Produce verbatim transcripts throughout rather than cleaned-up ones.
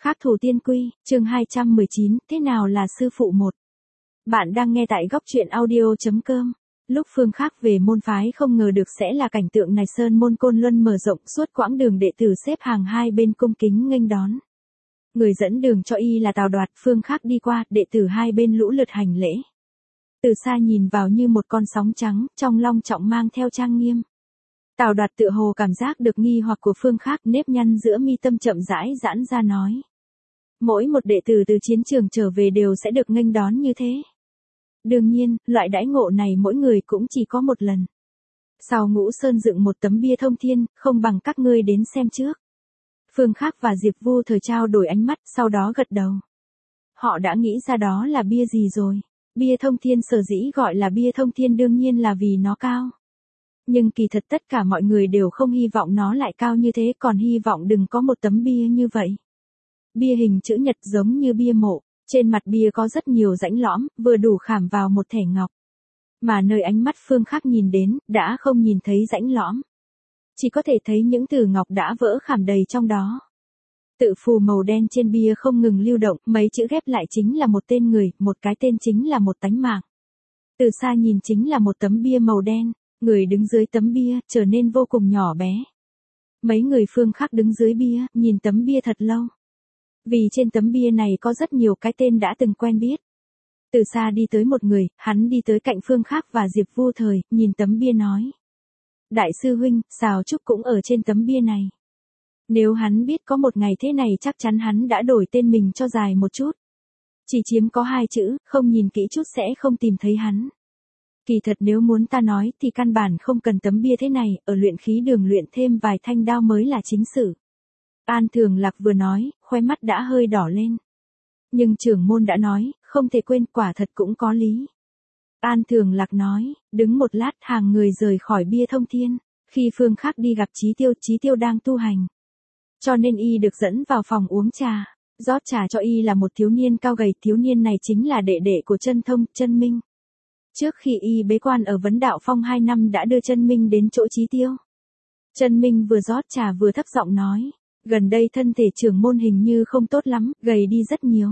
Khắc thủ tiên quy, chương hai trăm mười chín, thế nào là sư phụ một? Bạn đang nghe tại góc truyện audio.com. Lúc Phương Khắc về môn phái không ngờ được sẽ là cảnh tượng này, sơn môn Côn Luân mở rộng, suốt quãng đường đệ tử xếp hàng hai bên cung kính nghênh đón. Người dẫn đường cho y là Tào Đoạt, Phương Khắc đi qua, đệ tử hai bên lũ lượt hành lễ. Từ xa nhìn vào như một con sóng trắng, trong long trọng mang theo trang nghiêm. Tào Đoạt tựa hồ cảm giác được nghi hoặc của Phương Khắc, nếp nhăn giữa mi tâm chậm rãi giãn ra nói. Mỗi một đệ tử từ chiến trường trở về đều sẽ được nghênh đón như thế. Đương nhiên, loại đãi ngộ này mỗi người cũng chỉ có một lần. Sau Ngũ Sơn dựng một tấm bia thông thiên, không bằng các ngươi đến xem trước. Phương Khắc và Diệp Vu Thời trao đổi ánh mắt, sau đó gật đầu. Họ đã nghĩ ra đó là bia gì rồi. Bia thông thiên sở dĩ gọi là bia thông thiên đương nhiên là vì nó cao. Nhưng kỳ thật tất cả mọi người đều không hy vọng nó lại cao như thế, còn hy vọng đừng có một tấm bia như vậy. Bia hình chữ nhật giống như bia mộ, trên mặt bia có rất nhiều rãnh lõm, vừa đủ khảm vào một thẻ ngọc. Mà nơi ánh mắt Phương Khắc nhìn đến, đã không nhìn thấy rãnh lõm. Chỉ có thể thấy những từ ngọc đã vỡ khảm đầy trong đó. Tự phù màu đen trên bia không ngừng lưu động, mấy chữ ghép lại chính là một tên người, một cái tên chính là một tánh mạng. Từ xa nhìn chính là một tấm bia màu đen. Người đứng dưới tấm bia, trở nên vô cùng nhỏ bé. Mấy người Phương Khắc đứng dưới bia, nhìn tấm bia thật lâu. Vì trên tấm bia này có rất nhiều cái tên đã từng quen biết. Từ xa đi tới một người, hắn đi tới cạnh Phương Khắc và Diệp Vu Thời, nhìn tấm bia nói. Đại sư huynh, Sào Trúc cũng ở trên tấm bia này. Nếu hắn biết có một ngày thế này chắc chắn hắn đã đổi tên mình cho dài một chút. Chỉ chiếm có hai chữ, không nhìn kỹ chút sẽ không tìm thấy hắn. Kỳ thật nếu muốn ta nói thì căn bản không cần tấm bia thế này, ở luyện khí đường luyện thêm vài thanh đao mới là chính sự. An Thường Lạc vừa nói, khóe mắt đã hơi đỏ lên. Nhưng trưởng môn đã nói, không thể quên, quả thật cũng có lý. An Thường Lạc nói, đứng một lát hàng người rời khỏi bia thông thiên, khi Phương Khắc đi gặp Chí Tiêu, Chí Tiêu đang tu hành. Cho nên y được dẫn vào phòng uống trà, rót trà cho y là một thiếu niên cao gầy, thiếu niên này chính là đệ đệ của Chân Thông, Chân Minh. Trước khi y bế quan ở Vấn Đạo Phong hai năm đã đưa Chân Minh đến chỗ Chí Tiêu. Chân Minh vừa rót trà vừa thấp giọng nói, gần đây thân thể trưởng môn hình như không tốt lắm, gầy đi rất nhiều.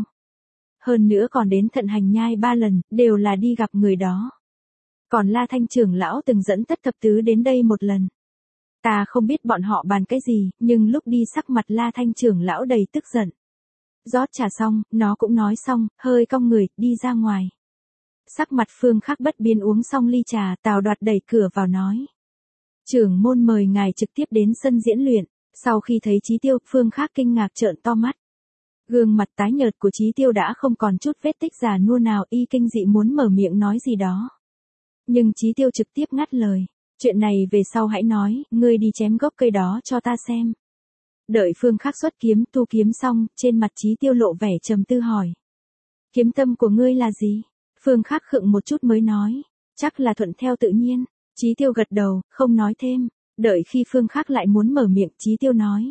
Hơn nữa còn đến Thận Hành Nhai ba lần, đều là đi gặp người đó. Còn La Thanh trưởng lão từng dẫn Tất Thập Tứ đến đây một lần. Ta không biết bọn họ bàn cái gì, nhưng lúc đi sắc mặt La Thanh trưởng lão đầy tức giận. Rót trà xong, nó cũng nói xong, hơi cong người, đi ra ngoài. Sắc mặt Phương Khắc bất biến uống xong ly trà, Tào Đoạt đẩy cửa vào nói. Trưởng môn mời ngài trực tiếp đến sân diễn luyện. Sau khi thấy Chí Tiêu, Phương Khắc kinh ngạc trợn to mắt. Gương mặt tái nhợt của Chí Tiêu đã không còn chút vết tích già nua nào, y kinh dị muốn mở miệng nói gì đó. Nhưng Chí Tiêu trực tiếp ngắt lời. Chuyện này về sau hãy nói, ngươi đi chém gốc cây đó cho ta xem. Đợi Phương Khắc xuất kiếm, tu kiếm xong, trên mặt Chí Tiêu lộ vẻ trầm tư hỏi. Kiếm tâm của ngươi là gì? Phương Khắc khựng một chút mới nói, chắc là thuận theo tự nhiên. Chí Tiêu gật đầu, không nói thêm. Đợi khi Phương Khắc lại muốn mở miệng, Chí Tiêu nói.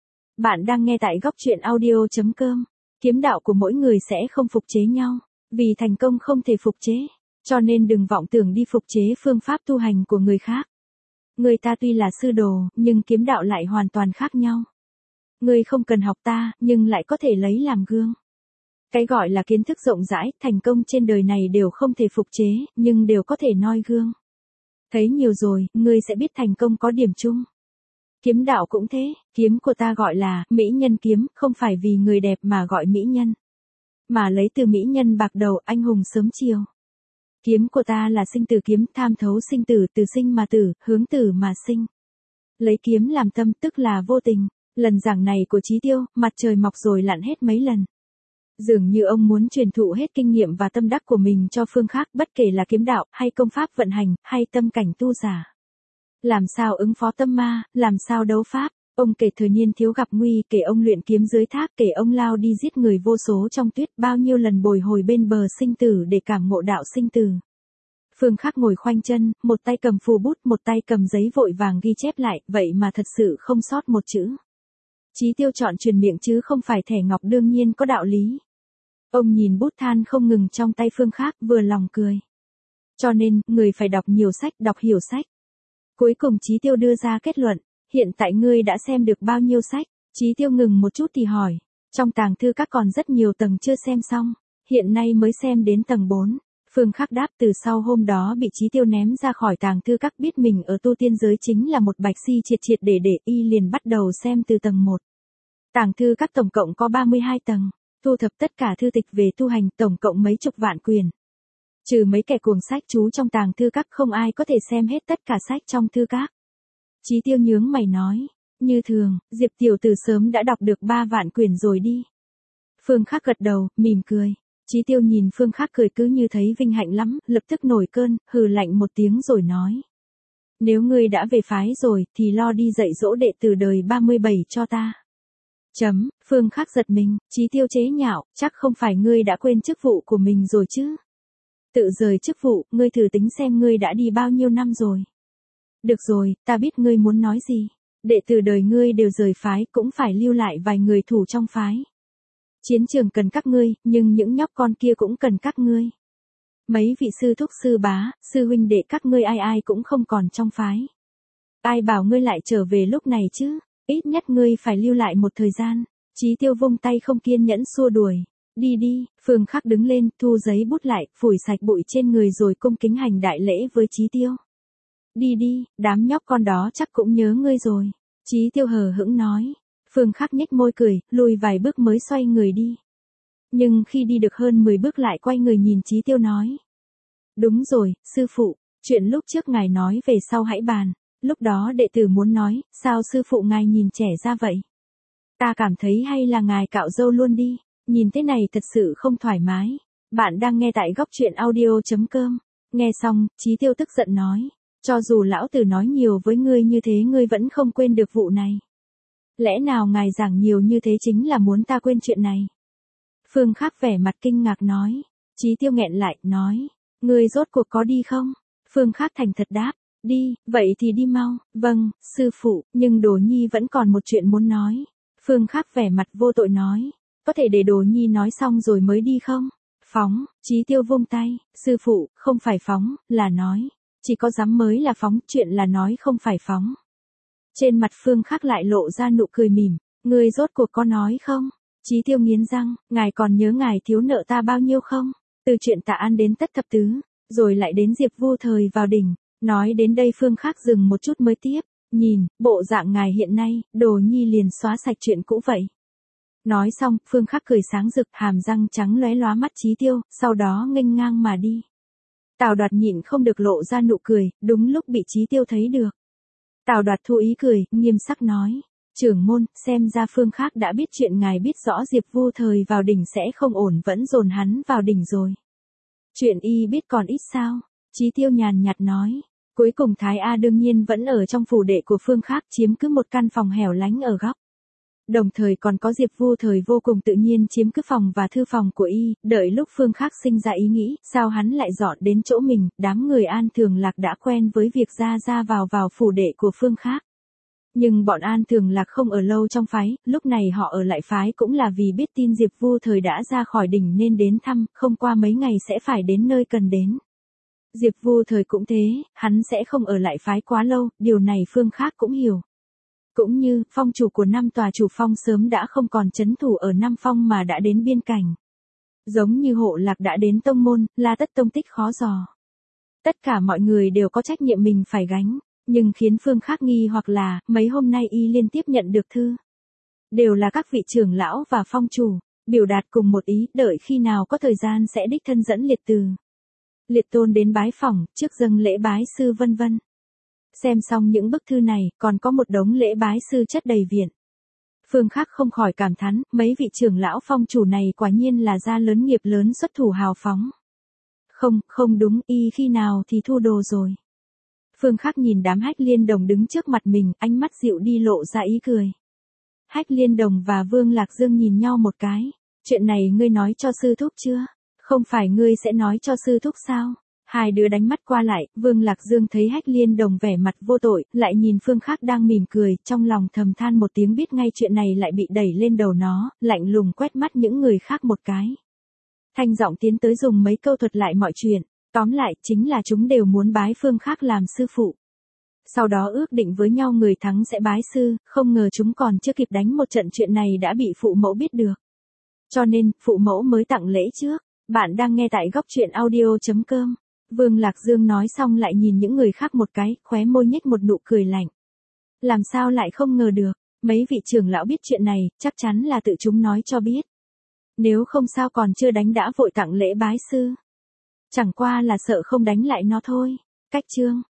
Bạn đang nghe tại góc truyện audio.com. Kiếm đạo của mỗi người sẽ không phục chế nhau. Vì thành công không thể phục chế. Cho nên đừng vọng tưởng đi phục chế phương pháp tu hành của người khác. Người ta tuy là sư đồ, nhưng kiếm đạo lại hoàn toàn khác nhau. Người không cần học ta, nhưng lại có thể lấy làm gương. Cái gọi là kiến thức rộng rãi, thành công trên đời này đều không thể phục chế, nhưng đều có thể noi gương. Thấy nhiều rồi, ngươi sẽ biết thành công có điểm chung. Kiếm đạo cũng thế, kiếm của ta gọi là mỹ nhân kiếm, không phải vì người đẹp mà gọi mỹ nhân. Mà lấy từ mỹ nhân bạc đầu, anh hùng sớm chiều. Kiếm của ta là sinh tử kiếm, tham thấu sinh tử, từ sinh mà tử, hướng tử mà sinh. Lấy kiếm làm tâm tức là vô tình. Lần giảng này của Chí Tiêu, mặt trời mọc rồi lặn hết mấy lần. Dường như ông muốn truyền thụ hết kinh nghiệm và tâm đắc của mình cho Phương Khắc, bất kể là kiếm đạo, hay công pháp vận hành, hay tâm cảnh tu giả. Làm sao ứng phó tâm ma, làm sao đấu pháp, ông kể thời niên thiếu gặp nguy, kể ông luyện kiếm dưới thác, kể ông lao đi giết người vô số trong tuyết, bao nhiêu lần bồi hồi bên bờ sinh tử để cảm ngộ đạo sinh tử. Phương Khắc ngồi khoanh chân, một tay cầm phù bút, một tay cầm giấy vội vàng ghi chép lại, vậy mà thật sự không sót một chữ. Chí Tiêu chọn truyền miệng chứ không phải thẻ ngọc, đương nhiên có đạo lý. Ông nhìn bút than không ngừng trong tay Phương Khắc, vừa lòng cười. Cho nên, người phải đọc nhiều sách, đọc hiểu sách. Cuối cùng Chí Tiêu đưa ra kết luận, hiện tại ngươi đã xem được bao nhiêu sách? Chí Tiêu ngừng một chút thì hỏi, Trong tàng thư các còn rất nhiều tầng chưa xem xong, hiện nay mới xem đến tầng bốn. Phương Khắc đáp từ sau hôm đó bị Chí Tiêu ném ra khỏi tàng thư các biết mình ở tu tiên giới chính là một bạch si triệt triệt để để y liền bắt đầu xem từ tầng một. Tàng thư các tổng cộng có ba mươi hai tầng, thu thập tất cả thư tịch về tu hành tổng cộng mấy chục vạn quyển. Trừ mấy kẻ cuồng sách chú trong tàng thư các không ai có thể xem hết tất cả sách trong thư các. Chí Tiêu nhướng mày nói, như thường, Diệp tiểu tử sớm đã đọc được ba vạn quyển rồi đi. Phương Khắc gật đầu, mỉm cười. Chí Tiêu nhìn Phương Khắc cười cứ như thấy vinh hạnh lắm, lập tức nổi cơn, hừ lạnh một tiếng rồi nói. Nếu ngươi đã về phái rồi, thì lo đi dạy dỗ đệ tử đời ba mươi bảy cho ta. Chấm, Phương Khắc giật mình, Chí Tiêu chế nhạo, chắc không phải ngươi đã quên chức vụ của mình rồi chứ. Tự rời chức vụ, ngươi thử tính xem ngươi đã đi bao nhiêu năm rồi. Được rồi, ta biết ngươi muốn nói gì. Đệ tử đời ngươi đều rời phái, cũng phải lưu lại vài người thủ trong phái. Chiến trường cần các ngươi, nhưng những nhóc con kia cũng cần các ngươi. Mấy vị sư thúc sư bá, sư huynh đệ các ngươi ai ai cũng không còn trong phái. Ai bảo ngươi lại trở về lúc này chứ, ít nhất ngươi phải lưu lại một thời gian. Chí Tiêu vung tay không kiên nhẫn xua đuổi. Đi đi, Phương Khắc đứng lên, thu giấy bút lại, phủi sạch bụi trên người rồi cung kính hành đại lễ với Chí Tiêu. Đi đi, đám nhóc con đó chắc cũng nhớ ngươi rồi. Chí Tiêu hờ hững nói. Phương Khắc nhếch môi cười, lùi vài bước mới xoay người đi. Nhưng khi đi được hơn mười bước lại quay người nhìn Chí Tiêu nói. Đúng rồi, sư phụ, chuyện lúc trước ngài nói về sau hãy bàn. Lúc đó đệ tử muốn nói, sao sư phụ ngài nhìn trẻ ra vậy? Ta cảm thấy hay là ngài cạo râu luôn đi, nhìn thế này thật sự không thoải mái. Bạn đang nghe tại góc truyện audio chấm com. Nghe xong, Chí Tiêu tức giận nói. Cho dù lão tử nói nhiều với ngươi như thế ngươi vẫn không quên được vụ này. Lẽ nào ngài giảng nhiều như thế chính là muốn ta quên chuyện này? Phương Khắc vẻ mặt kinh ngạc nói. Chí Tiêu nghẹn lại, nói. Ngươi rốt cuộc có đi không? Phương Khắc thành thật đáp. Đi, vậy thì đi mau. Vâng, sư phụ, nhưng Đồ Nhi vẫn còn một chuyện muốn nói. Phương Khắc vẻ mặt vô tội nói. Có thể để Đồ Nhi nói xong rồi mới đi không? Phóng, Chí Tiêu vung tay. Sư phụ, không phải phóng, là nói. Chỉ có dám mới là phóng, chuyện là nói không phải phóng. Trên mặt Phương Khắc lại lộ ra nụ cười mỉm, ngươi rốt cuộc có nói không? Chí Tiêu nghiến răng, ngài còn nhớ ngài thiếu nợ ta bao nhiêu không? Từ chuyện Tạ An đến Tất Thập Tứ, rồi lại đến Diệp Vu Thời vào đỉnh, nói đến đây Phương Khắc dừng một chút mới tiếp, nhìn, bộ dạng ngài hiện nay, Đồ Nhi liền xóa sạch chuyện cũ vậy. Nói xong, Phương Khắc cười sáng rực, hàm răng trắng lóe lóa mắt Chí Tiêu, sau đó nghênh ngang mà đi. Tào Đoạt nhịn không được lộ ra nụ cười, đúng lúc bị Chí Tiêu thấy được. Tào Đoạt thu ý cười, nghiêm sắc nói. Trưởng môn, xem ra Phương Khắc đã biết chuyện ngài biết rõ Diệp Vu Thời vào đỉnh sẽ không ổn vẫn dồn hắn vào đỉnh rồi. Chuyện y biết còn ít sao? Chí Tiêu nhàn nhạt nói. Cuối cùng Thái A đương nhiên vẫn ở trong phủ đệ của Phương Khắc chiếm cứ một căn phòng hẻo lánh ở góc. Đồng thời còn có Diệp Vu Thời vô cùng tự nhiên chiếm cứ phòng và thư phòng của y, đợi lúc Phương Khắc sinh ra ý nghĩ, sao hắn lại dọn đến chỗ mình, đám người An Thường Lạc đã quen với việc ra ra vào vào phủ đệ của Phương Khắc. Nhưng bọn An Thường Lạc không ở lâu trong phái, lúc này họ ở lại phái cũng là vì biết tin Diệp Vu Thời đã ra khỏi đỉnh nên đến thăm, không qua mấy ngày sẽ phải đến nơi cần đến. Diệp Vu Thời cũng thế, hắn sẽ không ở lại phái quá lâu, điều này Phương Khắc cũng hiểu. Cũng như, phong chủ của năm tòa chủ phong sớm đã không còn trấn thủ ở năm phong mà đã đến biên cảnh. Giống như Hộ Lạc đã đến tông môn, là tất tông tích khó dò. Tất cả mọi người đều có trách nhiệm mình phải gánh, nhưng khiến Phương Khắc nghi hoặc là, mấy hôm nay y liên tiếp nhận được thư. Đều là các vị trưởng lão và phong chủ, biểu đạt cùng một ý, đợi khi nào có thời gian sẽ đích thân dẫn liệt từ. Liệt tôn đến bái phỏng, trước dâng lễ bái sư vân vân. Xem xong những bức thư này, còn có một đống lễ bái sư chất đầy viện. Phương Khắc không khỏi cảm thán, mấy vị trưởng lão phong chủ này quả nhiên là gia lớn nghiệp lớn xuất thủ hào phóng. Không, không đúng, y khi nào thì thu đồ rồi. Phương Khắc nhìn đám Hách Liên Đồng đứng trước mặt mình, ánh mắt dịu đi lộ ra ý cười. Hách Liên Đồng và Vương Lạc Dương nhìn nhau một cái. Chuyện này ngươi nói cho sư thúc chưa? Không phải ngươi sẽ nói cho sư thúc sao? Hai đứa đánh mắt qua lại, Vương Lạc Dương thấy Hách Liên Đồng vẻ mặt vô tội, lại nhìn Phương Khắc đang mỉm cười, trong lòng thầm than một tiếng biết ngay chuyện này lại bị đẩy lên đầu nó, lạnh lùng quét mắt những người khác một cái. Thanh giọng tiến tới dùng mấy câu thuật lại mọi chuyện, tóm lại chính là chúng đều muốn bái Phương Khắc làm sư phụ. Sau đó ước định với nhau người thắng sẽ bái sư, không ngờ chúng còn chưa kịp đánh một trận chuyện này đã bị phụ mẫu biết được. Cho nên, phụ mẫu mới tặng lễ trước. Bạn đang nghe tại góc chuyện audio.com. Vương Lạc Dương nói xong lại nhìn những người khác một cái, khóe môi nhếch một nụ cười lạnh. Làm sao lại không ngờ được, mấy vị trưởng lão biết chuyện này, chắc chắn là tự chúng nói cho biết. Nếu không sao còn chưa đánh đã vội tặng lễ bái sư. Chẳng qua là sợ không đánh lại nó thôi. Cách chương.